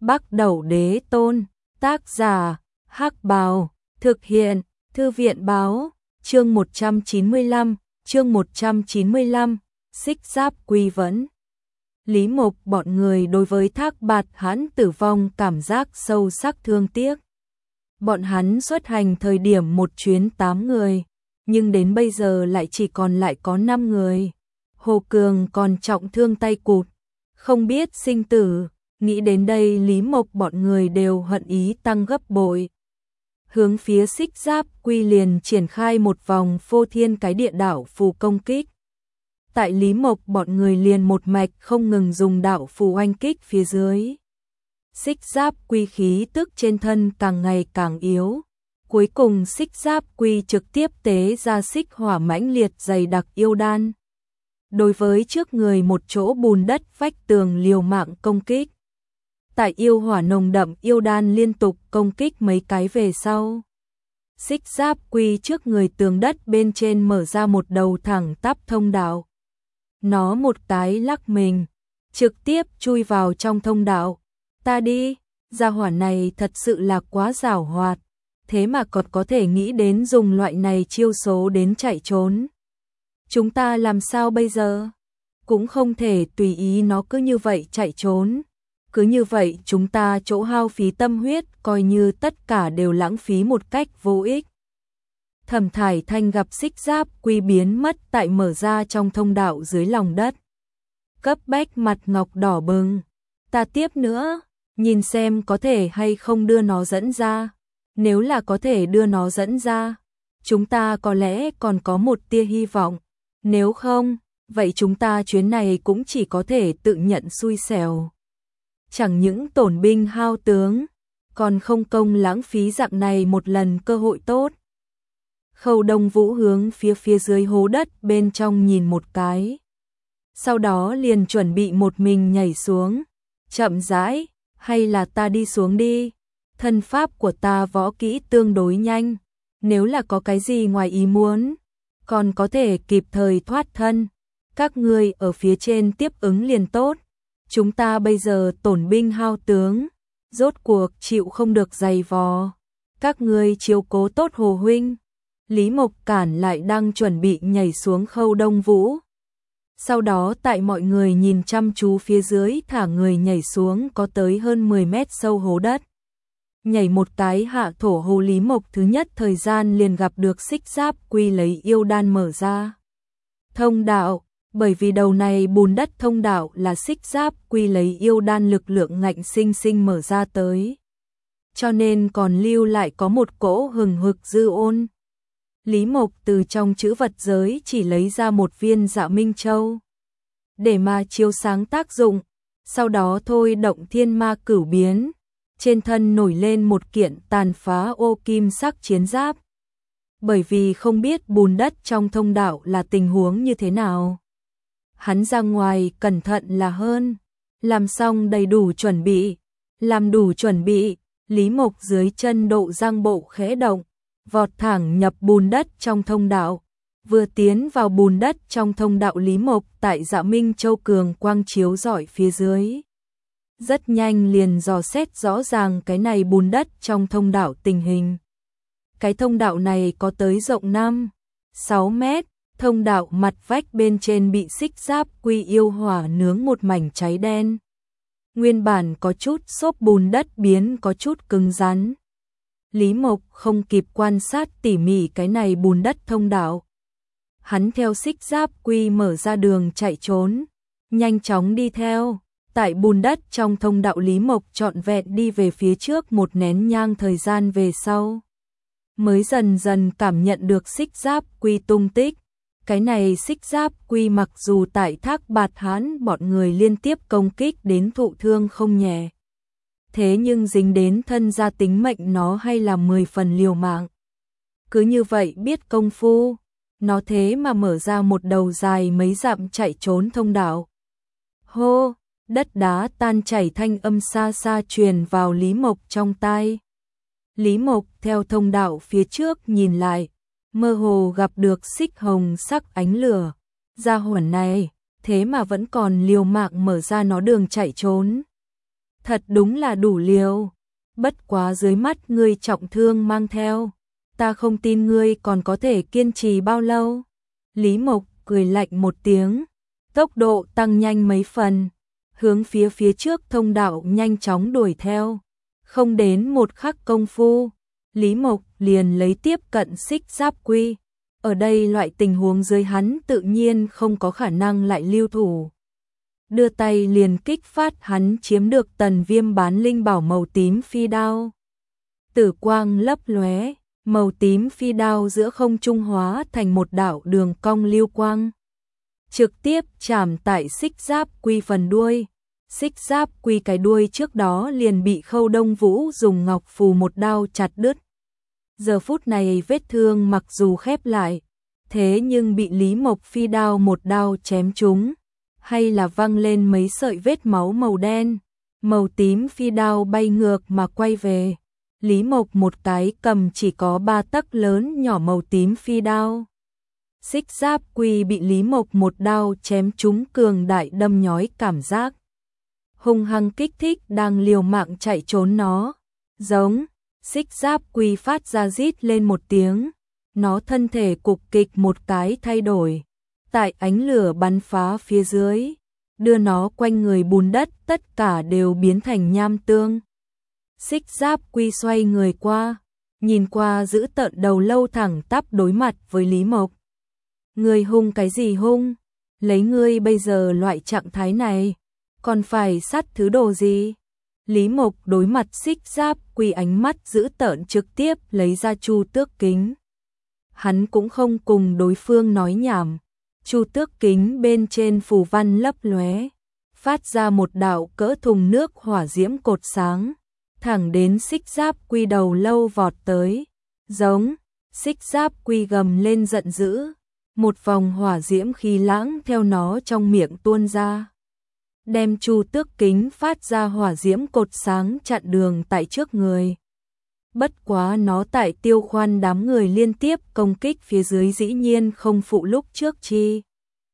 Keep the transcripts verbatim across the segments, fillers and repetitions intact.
Bắc Đẩu Đế Tôn, tác giả, Hắc Bào, thực hiện, Thư viện báo, chương một trăm chín mươi lăm, chương một trăm chín mươi lăm, Xích Giáp Quy Vấn. Lý Mộc bọn người đối với Thác Bạt Hãn tử vong cảm giác sâu sắc thương tiếc. Bọn hắn xuất hành thời điểm một chuyến tám người, nhưng đến bây giờ lại chỉ còn lại có năm người. Hồ Cường còn trọng thương tay cụt, không biết sinh tử, nghĩ đến đây Lý Mộc bọn người đều hận ý tăng gấp bội. Hướng phía Xích Giáp Quy liền triển khai một vòng phô thiên cái địa đạo phù công kích. Tại Lý Mộc bọn người liền một mạch không ngừng dùng đạo phù oanh kích phía dưới. Xích Giáp Quy khí tức trên thân càng ngày càng yếu. Cuối cùng Xích Giáp Quy trực tiếp tế ra xích hỏa mãnh liệt dày đặc yêu đan. Đối với trước người một chỗ bùn đất vách tường liều mạng công kích. Tại yêu hỏa nồng đậm yêu đan liên tục công kích mấy cái về sau. Xích Giáp Quy trước người tường đất bên trên mở ra một đầu thẳng tắp thông đạo. Nó một cái lắc mình, trực tiếp chui vào trong thông đạo. Ta đi, gia hỏa này thật sự là quá giảo hoạt, thế mà còn có thể nghĩ đến dùng loại này chiêu số đến chạy trốn. Chúng ta làm sao bây giờ? Cũng không thể tùy ý nó cứ như vậy chạy trốn. Cứ như vậy chúng ta chỗ hao phí tâm huyết coi như tất cả đều lãng phí một cách vô ích. Thẩm Thải Thanh gặp Xích Giáp Quy biến mất tại mở ra trong thông đạo dưới lòng đất. Cấp bách mặt ngọc đỏ bừng. Ta tiếp nữa, nhìn xem có thể hay không đưa nó dẫn ra. Nếu là có thể đưa nó dẫn ra, chúng ta có lẽ còn có một tia hy vọng. Nếu không, vậy chúng ta chuyến này cũng chỉ có thể tự nhận xui xẻo. Chẳng những tổn binh hao tướng, còn không công lãng phí dạng này một lần cơ hội tốt. Khâu Đông Vũ hướng phía phía dưới hố đất bên trong nhìn một cái. Sau đó liền chuẩn bị một mình nhảy xuống. Chậm rãi, hay là ta đi xuống đi. Thân pháp của ta võ kỹ tương đối nhanh. Nếu là có cái gì ngoài ý muốn, còn có thể kịp thời thoát thân. Các ngươi ở phía trên tiếp ứng liền tốt. Chúng ta bây giờ tổn binh hao tướng, rốt cuộc chịu không được dày vò. Các ngươi chiếu cố tốt Hồ huynh. Lý Mộc cản lại đang chuẩn bị nhảy xuống Khâu Đông Vũ. Sau đó tại mọi người nhìn chăm chú phía dưới thả người nhảy xuống có tới hơn mười mét sâu hố đất. Nhảy một cái hạ thổ hồ Lý Mộc thứ nhất thời gian liền gặp được Xích Giáp Quy lấy yêu đan mở ra. Thông đạo, bởi vì đầu này bùn đất thông đạo là Xích Giáp Quy lấy yêu đan lực lượng ngạnh sinh sinh mở ra tới. Cho nên còn lưu lại có một cỗ hừng hực dư ôn. Lý Mộc từ trong chữ vật giới chỉ lấy ra một viên Dạ Minh Châu. Để mà chiếu sáng tác dụng, sau đó thôi động thiên ma cửu biến. Trên thân nổi lên một kiện tàn phá ô kim sắc chiến giáp. Bởi vì không biết bùn đất trong thông đạo là tình huống như thế nào. Hắn ra ngoài cẩn thận là hơn. Làm xong đầy đủ chuẩn bị. Làm đủ chuẩn bị, Lý Mộc dưới chân độ giang bộ khẽ động. Vọt thẳng nhập bùn đất trong thông đạo. Vừa tiến vào bùn đất trong thông đạo Lý Mộc tại Dạ Minh Châu cường quang chiếu rọi phía dưới. Rất nhanh liền dò xét rõ ràng cái này bùn đất trong thông đạo tình hình. Cái thông đạo này có tới rộng năm, sáu mét, thông đạo mặt vách bên trên bị Xích Giáp Quy yêu hỏa nướng một mảnh cháy đen. Nguyên bản có chút xốp bùn đất biến có chút cứng rắn. Lý Mộc không kịp quan sát tỉ mỉ cái này bùn đất thông đạo. Hắn theo Xích Giáp Quy mở ra đường chạy trốn, nhanh chóng đi theo. Tại bùn đất trong thông đạo Lý Mộc trọn vẹn đi về phía trước một nén nhang thời gian về sau. Mới dần dần cảm nhận được Xích Giáp Quy tung tích. Cái này Xích Giáp Quy mặc dù tại Thác Bạt Hãn bọn người liên tiếp công kích đến thụ thương không nhẹ. Thế nhưng dính đến thân gia tính mệnh nó hay là mười phần liều mạng. Cứ như vậy biết công phu, nó thế mà mở ra một đầu dài mấy dặm chạy trốn thông đạo. Hô! Đất đá tan chảy thanh âm xa xa truyền vào Lý Mộc trong tai. Lý Mộc theo thông đạo phía trước nhìn lại, mơ hồ gặp được xích hồng sắc ánh lửa. Gia hỏa này, thế mà vẫn còn liều mạng mở ra nó đường chạy trốn. Thật đúng là đủ liều. Bất quá dưới mắt ngươi trọng thương mang theo, ta không tin ngươi còn có thể kiên trì bao lâu. Lý Mộc cười lạnh một tiếng, tốc độ tăng nhanh mấy phần, hướng phía phía trước thông đạo nhanh chóng đuổi theo. Không đến một khắc công phu, Lý Mộc liền lấy tiếp cận Xích Giáp Quy. Ở đây loại tình huống dưới hắn tự nhiên không có khả năng lại lưu thủ. Đưa tay liền kích phát hắn chiếm được tần viêm bán linh bảo màu tím phi đao. Tử quang lấp lóe, màu tím phi đao giữa không trung hóa thành một đạo đường cong lưu quang. Trực tiếp chạm tại Xích Giáp Quy phần đuôi. Xích Giáp Quy cái đuôi trước đó liền bị Khâu Đông Vũ dùng ngọc phù một đao chặt đứt. Giờ phút này vết thương mặc dù khép lại, thế nhưng bị Lý Mộc phi đao một đao chém trúng, hay là văng lên mấy sợi vết máu màu đen. Màu tím phi đao bay ngược mà quay về. Lý Mộc một cái cầm chỉ có ba tấc lớn nhỏ màu tím phi đao. Xích Giáp Quy bị Lý Mộc một đao chém trúng cường đại đâm nhói cảm giác. Hung hăng kích thích đang liều mạng chạy trốn nó. Giống, Xích Giáp Quy phát ra rít lên một tiếng. Nó thân thể cục kịch một cái thay đổi. Tại ánh lửa bắn phá phía dưới, đưa nó quanh người bùn đất tất cả đều biến thành nham tương. Xích Giáp Quy xoay người qua, nhìn qua giữ tợn đầu lâu thẳng tắp đối mặt với Lý Mộc. Ngươi hung cái gì hung? Lấy ngươi bây giờ loại trạng thái này, còn phải sát thứ đồ gì? Lý Mộc đối mặt Xích Giáp Quy ánh mắt giữ tợn trực tiếp lấy ra Chu Tước Kính. Hắn cũng không cùng đối phương nói nhảm. Chu Tước Kính bên trên phù văn lấp lóe, phát ra một đạo cỡ thùng nước hỏa diễm cột sáng, thẳng đến Xích Giáp Quy đầu lâu vọt tới. Giống, Xích Giáp Quy gầm lên giận dữ, một vòng hỏa diễm khí lãng theo nó trong miệng tuôn ra, đem Chu Tước Kính phát ra hỏa diễm cột sáng chặn đường tại trước người. Bất quá nó tại Tiêu Khoan đám người liên tiếp công kích phía dưới dĩ nhiên không phụ lúc trước chi.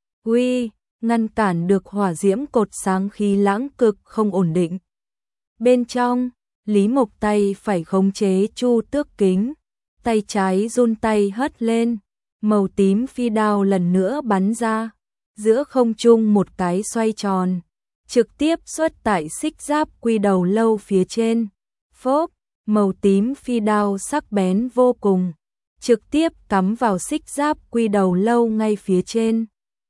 Uy, ngăn cản được hỏa diễm cột sáng khí lãng cực không ổn định. Bên trong, Lý Mộc tay phải khống chế Chu Tước Kính, tay trái run tay hất lên, màu tím phi đao lần nữa bắn ra, giữa không trung một cái xoay tròn, trực tiếp xuất tại Xích Giáp Quy đầu lâu phía trên. Phốp, màu tím phi đao sắc bén vô cùng, trực tiếp cắm vào Xích Giáp Quy đầu lâu ngay phía trên.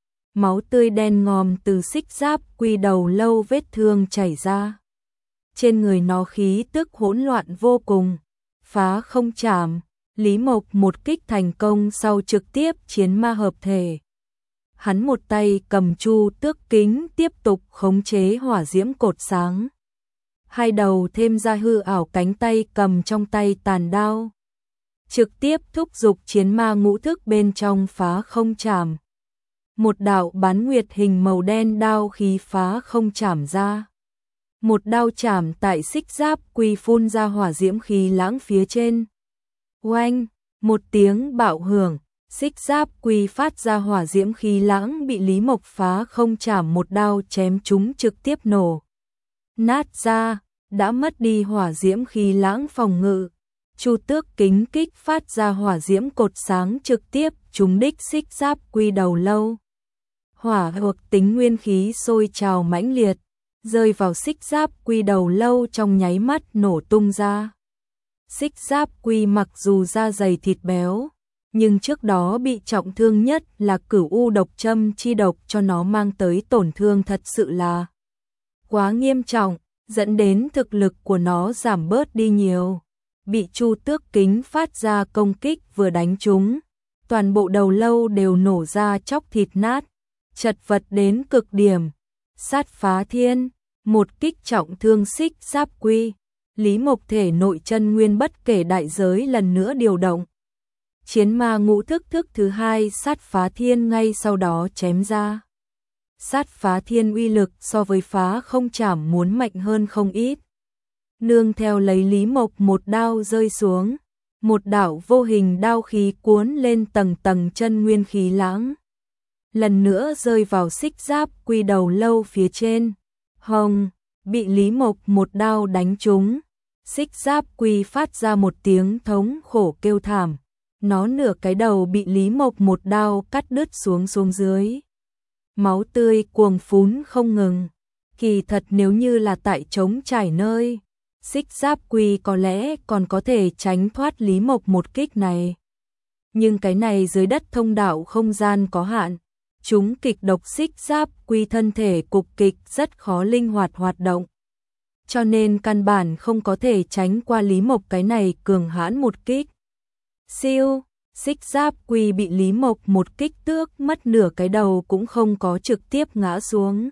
Máu tươi đen ngòm từ Xích Giáp Quy đầu lâu vết thương chảy ra. Trên người nó khí tức hỗn loạn vô cùng, phá không chạm. Lý Mộc một kích thành công sau trực tiếp chiến ma hợp thể. Hắn một tay cầm Chu Tước Kính tiếp tục khống chế hỏa diễm cột sáng. Hai đầu thêm ra hư ảo cánh tay cầm trong tay tàn đao. Trực tiếp thúc giục chiến ma ngũ thức bên trong phá không chạm. Một đạo bán nguyệt hình màu đen đao khí phá không chạm ra. Một đao chạm tại Xích Giáp Quy phun ra hỏa diễm khí lãng phía trên. Oanh, một tiếng bạo hưởng, Xích Giáp Quy phát ra hỏa diễm khí lãng bị Lý Mộc phá không chạm một đao chém chúng trực tiếp nổ nát ra, đã mất đi hỏa diễm khí lãng phòng ngự. Chu Tước Kính kích phát ra hỏa diễm cột sáng trực tiếp trúng đích Xích Giáp Quy đầu lâu. Hỏa hoặc tính nguyên khí sôi trào mãnh liệt, rơi vào Xích Giáp Quy đầu lâu trong nháy mắt nổ tung ra. Xích Giáp Quy mặc dù da dày thịt béo, nhưng trước đó bị trọng thương nhất là cửu u độc châm chi độc cho nó mang tới tổn thương thật sự là quá nghiêm trọng, dẫn đến thực lực của nó giảm bớt đi nhiều. Bị Chu Tước Kính phát ra công kích vừa đánh trúng, toàn bộ đầu lâu đều nổ ra chóc thịt nát, chật vật đến cực điểm. Sát phá thiên, một kích trọng thương Xích Giáp Quy. Lý Mộc thể nội chân nguyên bất kể đại giới lần nữa điều động. Chiến ma ngũ thức thức thứ hai sát phá thiên ngay sau đó chém ra. Sát phá thiên uy lực so với phá không chảm muốn mạnh hơn không ít. Nương theo lấy Lý Mộc một đao rơi xuống, một đạo vô hình đao khí cuốn lên tầng tầng chân nguyên khí lãng. Lần nữa rơi vào Xích Giáp Quy đầu lâu phía trên. Hồng, bị Lý Mộc một đao đánh trúng. Xích Giáp Quy phát ra một tiếng thống khổ kêu thảm, nó nửa cái đầu bị Lý Mộc một đao cắt đứt xuống xuống dưới. Máu tươi cuồng phún không ngừng. Kỳ thật nếu như là tại trống trải nơi, Xích Giáp Quy có lẽ còn có thể tránh thoát Lý Mộc một kích này. Nhưng cái này dưới đất thông đạo không gian có hạn, chúng kịch độc Xích Giáp Quy thân thể cục kịch rất khó linh hoạt hoạt động. Cho nên căn bản không có thể tránh qua Lý Mộc cái này cường hãn một kích. Siêu, Xích Giáp Quy bị Lý Mộc một kích tước mất nửa cái đầu cũng không có trực tiếp ngã xuống.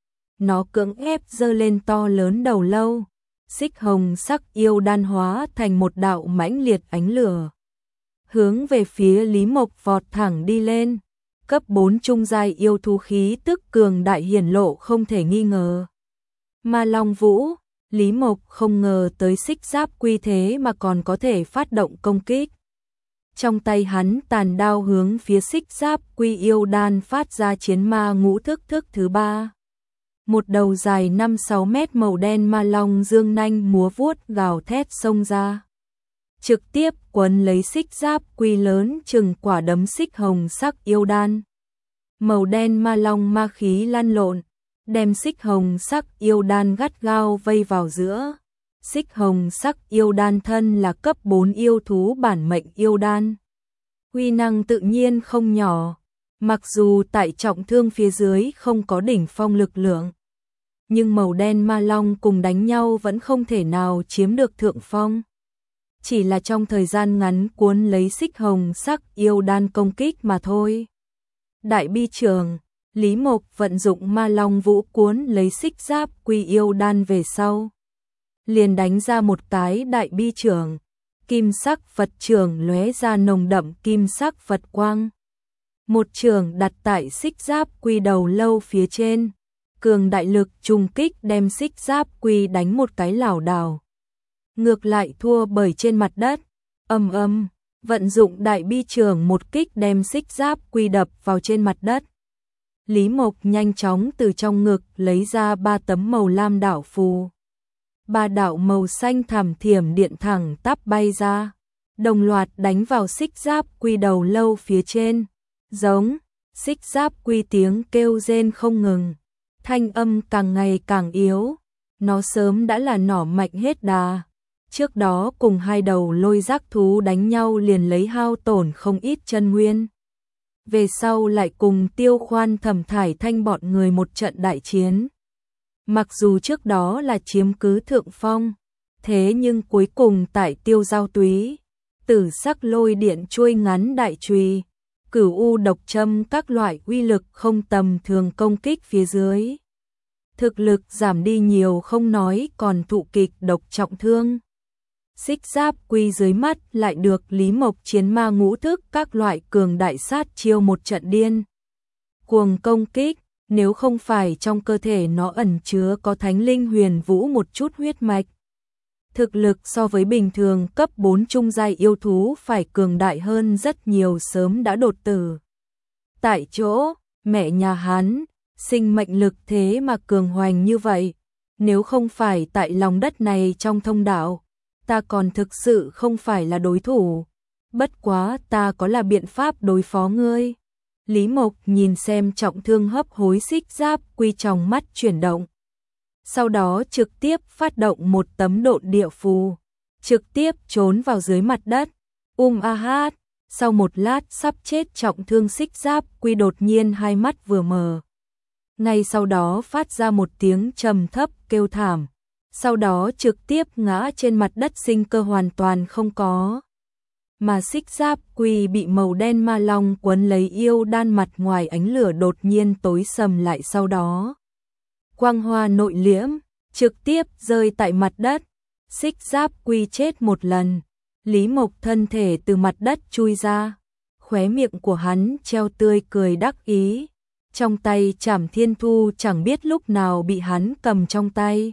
Nó cưỡng ép giơ lên to lớn đầu lâu, xích hồng sắc yêu đan hóa thành một đạo mãnh liệt ánh lửa. Hướng về phía Lý Mộc vọt thẳng đi lên, cấp bốn trung giai yêu thú khí tức cường đại hiển lộ không thể nghi ngờ. Ma Long Vũ, Lý Mộc không ngờ tới Xích Giáp Quy thế mà còn có thể phát động công kích. Trong tay hắn tàn đao hướng phía Xích Giáp Quy yêu đan phát ra chiến ma ngũ thức thức thứ ba. Một đầu dài năm sáu mét màu đen ma long dương nanh múa vuốt gào thét xông ra. Trực tiếp quấn lấy Xích Giáp Quy lớn chừng quả đấm xích hồng sắc yêu đan. Màu đen ma long ma khí lăn lộn, đem xích hồng sắc yêu đan gắt gao vây vào giữa. Xích hồng sắc yêu đan thân là cấp bốn yêu thú bản mệnh yêu đan. Uy năng tự nhiên không nhỏ, mặc dù tại trọng thương phía dưới không có đỉnh phong lực lượng. Nhưng màu đen ma long cùng đánh nhau vẫn không thể nào chiếm được thượng phong. Chỉ là trong thời gian ngắn cuốn lấy xích hồng sắc yêu đan công kích mà thôi. Đại bi trường, Lý Mộc vận dụng ma long vũ cuốn lấy Xích Giáp Quy yêu đan về sau. Liền đánh ra một cái đại bi trường, kim sắc Phật trường lóe ra nồng đậm kim sắc Phật quang. Một trường đặt tại Xích Giáp Quy đầu lâu phía trên, cường đại lực trùng kích đem Xích Giáp Quy đánh một cái lảo đảo. Ngược lại thua bởi trên mặt đất, ầm ầm, vận dụng đại bi trường một kích đem Xích Giáp Quy đập vào trên mặt đất. Lý Mộc nhanh chóng từ trong ngực lấy ra ba tấm màu lam đảo phù. Ba đạo màu xanh thảm thiểm điện thẳng tắp bay ra, đồng loạt đánh vào Xích Giáp Quy đầu lâu phía trên. Giống, Xích Giáp Quy tiếng kêu rên không ngừng, thanh âm càng ngày càng yếu. Nó sớm đã là nỏ mạnh hết đà. Trước đó cùng hai đầu lôi giác thú đánh nhau liền lấy hao tổn không ít chân nguyên. Về sau lại cùng Tiêu Khoan Thẩm Thải Thanh bọn người một trận đại chiến. Mặc dù trước đó là chiếm cứ thượng phong, thế nhưng cuối cùng tại Tiêu Giao Túy, tử sắc lôi điện chuôi ngắn đại chùy, cửu u độc châm các loại uy lực không tầm thường công kích phía dưới. Thực lực giảm đi nhiều không nói còn thụ kịch độc trọng thương. Xích Giáp Quy dưới mắt lại được Lý Mộc chiến ma ngũ thức các loại cường đại sát chiêu một trận điên cuồng công kích, nếu không phải trong cơ thể nó ẩn chứa có thánh linh huyền vũ một chút huyết mạch. Thực lực so với bình thường cấp bốn trung giai yêu thú phải cường đại hơn rất nhiều sớm đã đột tử. Tại chỗ, mẹ nhà hắn, sinh mệnh lực thế mà cường hoành như vậy, nếu không phải tại lòng đất này trong thông đạo, ta còn thực sự không phải là đối thủ. Bất quá ta có là biện pháp đối phó ngươi. Lý Mộc nhìn xem trọng thương hấp hối Xích Giáp Quy trong mắt chuyển động. Sau đó trực tiếp phát động một tấm độn địa phù, trực tiếp trốn vào dưới mặt đất. Um a hát, sau một lát sắp chết trọng thương Xích Giáp Quy đột nhiên hai mắt vừa mở. Ngay sau đó phát ra một tiếng trầm thấp kêu thảm. Sau đó trực tiếp ngã trên mặt đất, sinh cơ hoàn toàn không có. Mà Xích Giáp Quy bị màu đen ma long quấn lấy yêu đan, mặt ngoài ánh lửa đột nhiên tối sầm lại, sau đó quang hoa nội liễm, trực tiếp rơi tại mặt đất. Xích Giáp Quy chết một lần. Lý Mộc thân thể từ mặt đất chui ra, khóe miệng của hắn treo tươi cười đắc ý. Trong tay Trảm Thiên Thu chẳng biết lúc nào bị hắn cầm trong tay.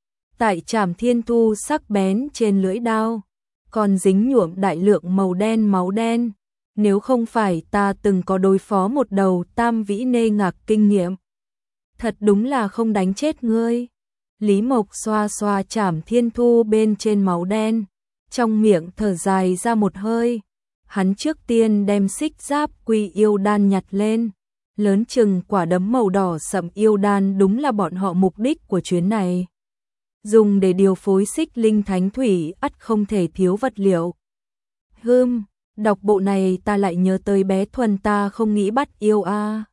Tại Trảm Thiên Thu sắc bén trên lưỡi đao, còn dính nhuộm đại lượng màu đen máu đen. Nếu không phải ta từng có đối phó một đầu tam vĩ nê ngạc kinh nghiệm, thật đúng là không đánh chết ngươi. Lý Mộc xoa xoa chảm thiên thu bên trên máu đen, trong miệng thở dài ra một hơi. Hắn trước tiên đem xích giáp quy yêu đan nhặt lên, lớn chừng quả đấm màu đỏ sậm yêu đan đúng là bọn họ mục đích của chuyến này. Dùng để điều phối xích linh thánh thủy ắt không thể thiếu vật liệu. Hưm, đọc bộ này ta lại nhớ tới bé Thuần ta không nghĩ bắt yêu a. À.